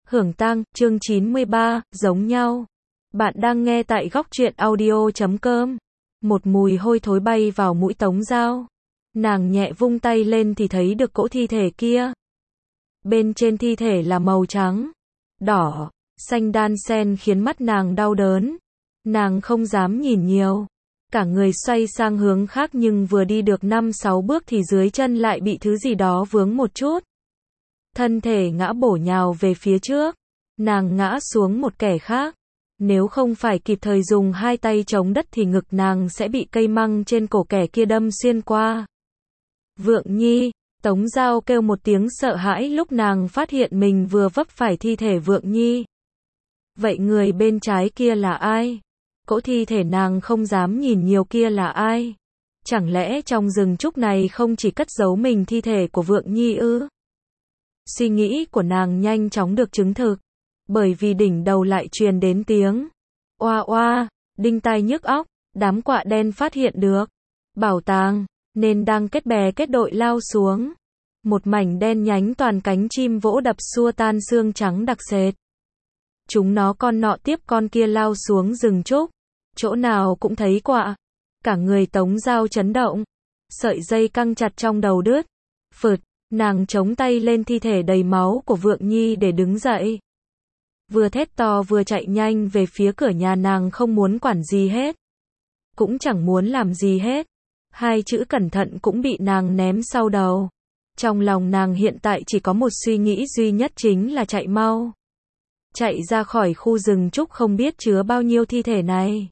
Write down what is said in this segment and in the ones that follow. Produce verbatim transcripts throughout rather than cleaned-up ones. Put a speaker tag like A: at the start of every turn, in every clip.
A: Hưởng tang, chương chín mươi ba, giống nhau. Bạn đang nghe tại góc truyện audio chấm com. Một mùi hôi thối bay vào mũi Tống Dao. Nàng nhẹ vung tay lên thì thấy được cỗ thi thể kia. Bên trên thi thể là màu trắng, đỏ, xanh đan xen khiến mắt nàng đau đớn. Nàng không dám nhìn nhiều. Cả người xoay sang hướng khác nhưng vừa đi được năm sáu bước thì dưới chân lại bị thứ gì đó vướng một chút. Thân thể ngã bổ nhào về phía trước. Nàng ngã xuống một kẻ khác. Nếu không phải kịp thời dùng hai tay chống đất thì ngực nàng sẽ bị cây măng trên cổ kẻ kia đâm xuyên qua. Vượng Nhi, Tống Dao kêu một tiếng sợ hãi lúc nàng phát hiện mình vừa vấp phải thi thể Vượng Nhi. Vậy người bên trái kia là ai? Cỗ thi thể nàng không dám nhìn nhiều kia là ai? Chẳng lẽ trong rừng trúc này không chỉ cất giấu mình thi thể của Vượng Nhi ư? Suy nghĩ của nàng nhanh chóng được chứng thực, bởi vì đỉnh đầu lại truyền đến tiếng oa oa, đinh tai nhức óc. Đám quạ đen phát hiện được bảo tàng, nên đang kết bè kết đội lao xuống. Một mảnh đen nhánh toàn cánh chim vỗ đập xua tan xương trắng đặc sệt. Chúng nó con nọ tiếp con kia lao xuống rừng trúc, chỗ nào cũng thấy quạ. Cả người Tống Dao chấn động, sợi dây căng chặt trong đầu đứt. Phượt, nàng chống tay lên thi thể đầy máu của Vượng Nhi để đứng dậy. Vừa thét to vừa chạy nhanh về phía cửa nhà, nàng không muốn quản gì hết. Cũng chẳng muốn làm gì hết. Hai chữ cẩn thận cũng bị nàng ném sau đầu. Trong lòng nàng hiện tại chỉ có một suy nghĩ duy nhất, chính là chạy mau. Chạy ra khỏi khu rừng trúc không biết chứa bao nhiêu thi thể này.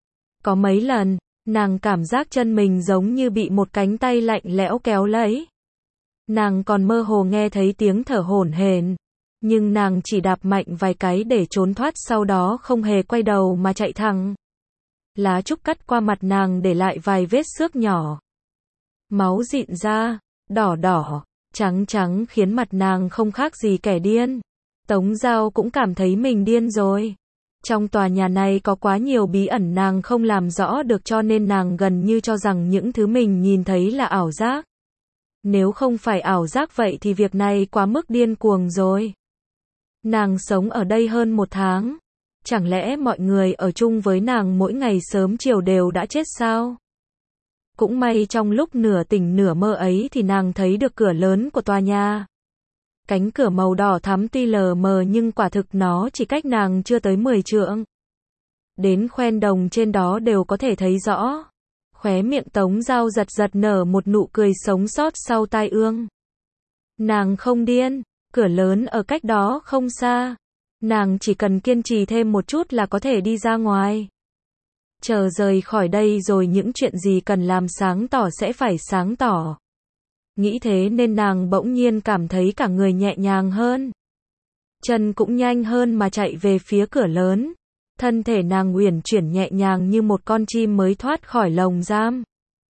A: Có mấy lần, nàng cảm giác chân mình giống như bị một cánh tay lạnh lẽo kéo lấy. Nàng còn mơ hồ nghe thấy tiếng thở hổn hển, nhưng nàng chỉ đạp mạnh vài cái để trốn thoát, sau đó không hề quay đầu mà chạy thẳng. Lá trúc cắt qua mặt nàng để lại vài vết xước nhỏ. Máu dịn ra, đỏ đỏ, trắng trắng khiến mặt nàng không khác gì kẻ điên. Tống Dao cũng cảm thấy mình điên rồi. Trong tòa nhà này có quá nhiều bí ẩn nàng không làm rõ được, cho nên nàng gần như cho rằng những thứ mình nhìn thấy là ảo giác. Nếu không phải ảo giác vậy thì việc này quá mức điên cuồng rồi. Nàng sống ở đây hơn một tháng. Chẳng lẽ mọi người ở chung với nàng mỗi ngày sớm chiều đều đã chết sao? Cũng may trong lúc nửa tỉnh nửa mơ ấy thì nàng thấy được cửa lớn của tòa nhà. Cánh cửa màu đỏ thắm tuy lờ mờ nhưng quả thực nó chỉ cách nàng chưa tới mười trượng. Đến khoen đồng trên đó đều có thể thấy rõ. Khóe miệng Tống Dao giật giật nở một nụ cười sống sót sau tai ương. Nàng không điên, cửa lớn ở cách đó không xa. Nàng chỉ cần kiên trì thêm một chút là có thể đi ra ngoài. Chờ rời khỏi đây rồi những chuyện gì cần làm sáng tỏ sẽ phải sáng tỏ. Nghĩ thế nên nàng bỗng nhiên cảm thấy cả người nhẹ nhàng hơn. Chân cũng nhanh hơn mà chạy về phía cửa lớn. Thân thể nàng uyển chuyển nhẹ nhàng như một con chim mới thoát khỏi lồng giam.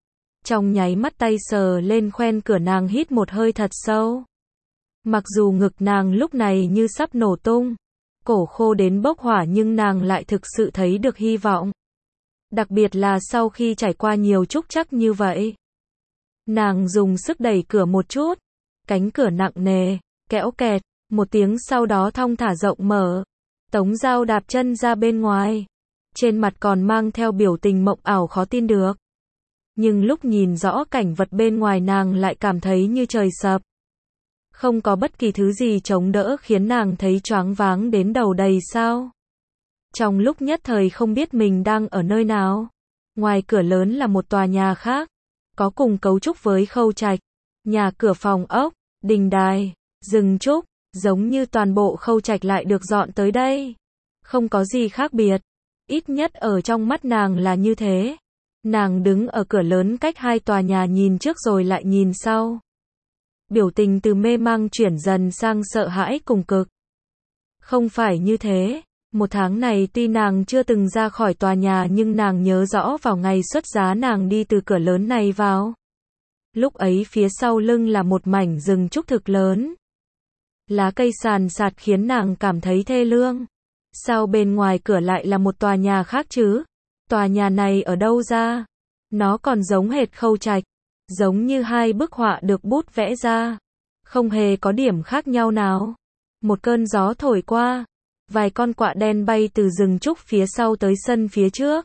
A: Trong nháy mắt tay sờ lên khoen cửa, nàng hít một hơi thật sâu. Mặc dù ngực nàng lúc này như sắp nổ tung, cổ khô đến bốc hỏa, nhưng nàng lại thực sự thấy được hy vọng. Đặc biệt là sau khi trải qua nhiều trúc trắc như vậy. Nàng dùng sức đẩy cửa một chút. Cánh cửa nặng nề, kẽo kẹt, một tiếng sau đó thong thả rộng mở. Tống Dao đạp chân ra bên ngoài. Trên mặt còn mang theo biểu tình mộng ảo khó tin được. Nhưng lúc nhìn rõ cảnh vật bên ngoài nàng lại cảm thấy như trời sập. Không có bất kỳ thứ gì chống đỡ khiến nàng thấy choáng váng đến đầu đầy sao. Trong lúc nhất thời không biết mình đang ở nơi nào. Ngoài cửa lớn là một tòa nhà khác. Có cùng cấu trúc với khâu trạch. Nhà cửa phòng ốc, đình đài, rừng trúc. Giống như toàn bộ khâu trạch lại được dọn tới đây. Không có gì khác biệt. Ít nhất ở trong mắt nàng là như thế. Nàng đứng ở cửa lớn cách hai tòa nhà, nhìn trước rồi lại nhìn sau. Biểu tình từ mê mang chuyển dần sang sợ hãi cùng cực. Không phải như thế. Một tháng này tuy nàng chưa từng ra khỏi tòa nhà nhưng nàng nhớ rõ vào ngày xuất giá nàng đi từ cửa lớn này vào. Lúc ấy phía sau lưng là một mảnh rừng trúc thực lớn. Lá cây sàn sạt khiến nàng cảm thấy thê lương. Sao bên ngoài cửa lại là một tòa nhà khác chứ? Tòa nhà này ở đâu ra? Nó còn giống hệt khâu trạch. Giống như hai bức họa được bút vẽ ra. Không hề có điểm khác nhau nào. Một cơn gió thổi qua, vài con quạ đen bay từ rừng trúc phía sau tới sân phía trước.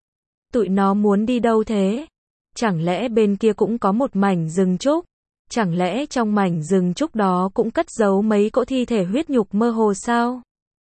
A: Tụi nó muốn đi đâu thế? Chẳng lẽ bên kia cũng có một mảnh rừng trúc? Chẳng lẽ trong mảnh rừng trúc đó cũng cất giấu mấy cỗ thi thể huyết nhục mơ hồ sao?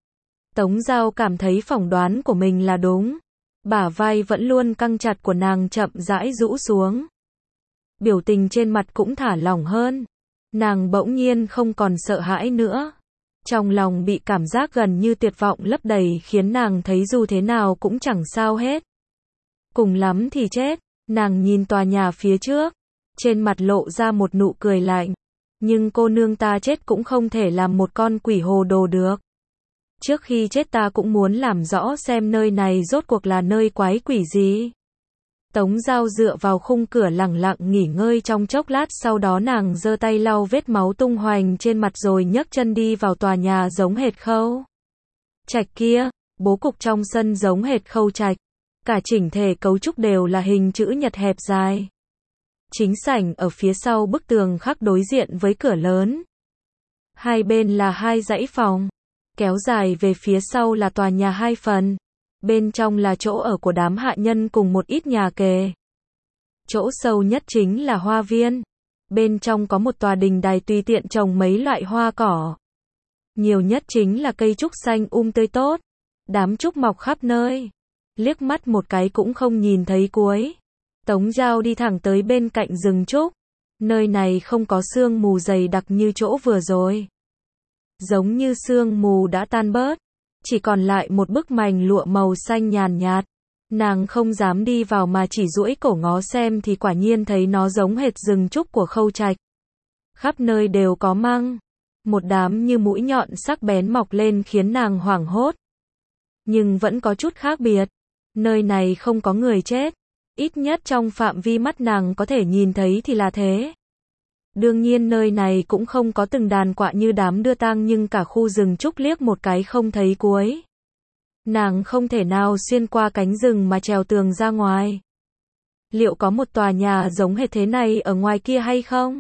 A: Tống Giao cảm thấy phỏng đoán của mình là đúng. Bả vai vẫn luôn căng chặt của nàng chậm rãi rũ xuống. Biểu tình trên mặt cũng thả lỏng hơn. Nàng bỗng nhiên không còn sợ hãi nữa. Trong lòng bị cảm giác gần như tuyệt vọng lấp đầy khiến nàng thấy dù thế nào cũng chẳng sao hết. Cùng lắm thì chết. Nàng nhìn tòa nhà phía trước. Trên mặt lộ ra một nụ cười lạnh. Nhưng cô nương ta chết cũng không thể làm một con quỷ hồ đồ được. Trước khi chết ta cũng muốn làm rõ xem nơi này rốt cuộc là nơi quái quỷ gì. Tống Giao dựa vào khung cửa lẳng lặng nghỉ ngơi trong chốc lát, sau đó nàng giơ tay lau vết máu tung hoành trên mặt rồi nhấc chân đi vào tòa nhà giống hệt Khâu Trạch kia. Bố cục trong sân giống hệt Khâu Trạch. Cả chỉnh thể cấu trúc đều là hình chữ nhật hẹp dài. Chính sảnh ở phía sau bức tường khắc đối diện với cửa lớn. Hai bên là hai dãy phòng. Kéo dài về phía sau là tòa nhà hai phần. Bên trong là chỗ ở của đám hạ nhân cùng một ít nhà kề. Chỗ sâu nhất chính là hoa viên. Bên trong có một tòa đình đài tùy tiện trồng mấy loại hoa cỏ. Nhiều nhất chính là cây trúc xanh um tươi tốt. Đám trúc mọc khắp nơi. Liếc mắt một cái cũng không nhìn thấy cuối. Tống Giao đi thẳng tới bên cạnh rừng trúc. Nơi này không có sương mù dày đặc như chỗ vừa rồi. Giống như sương mù đã tan bớt. Chỉ còn lại một bức mành lụa màu xanh nhàn nhạt. Nàng không dám đi vào mà chỉ duỗi cổ ngó xem thì quả nhiên thấy nó giống hệt rừng trúc của Khâu Trạch. Khắp nơi đều có măng. Một đám như mũi nhọn sắc bén mọc lên khiến nàng hoảng hốt. Nhưng vẫn có chút khác biệt. Nơi này không có người chết. Ít nhất trong phạm vi mắt nàng có thể nhìn thấy thì là thế. Đương nhiên nơi này cũng không có từng đàn quạ như đám đưa tang, nhưng cả khu rừng trúc liếc một cái không thấy cuối. Nàng không thể nào xuyên qua cánh rừng mà trèo tường ra ngoài. Liệu có một tòa nhà giống hệt thế này ở ngoài kia hay không?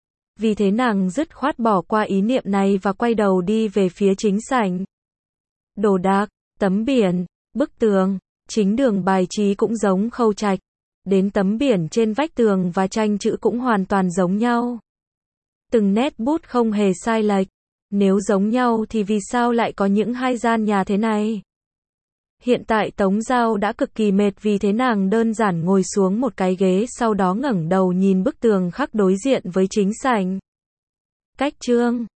A: Vì thế nàng dứt khoát bỏ qua ý niệm này và quay đầu đi về phía chính sảnh. Đồ đạc, tấm biển, bức tường, chính đường bài trí cũng giống Khâu Trạch. Đến tấm biển trên vách tường và tranh chữ cũng hoàn toàn giống nhau. Từng nét bút không hề sai lệch. Nếu giống nhau thì vì sao lại có những hai gian nhà thế này? Hiện tại Tống Giao đã cực kỳ mệt, vì thế nàng đơn giản ngồi xuống một cái ghế, sau đó ngẩng đầu nhìn bức tường khắc đối diện với chính sảnh. Cách chương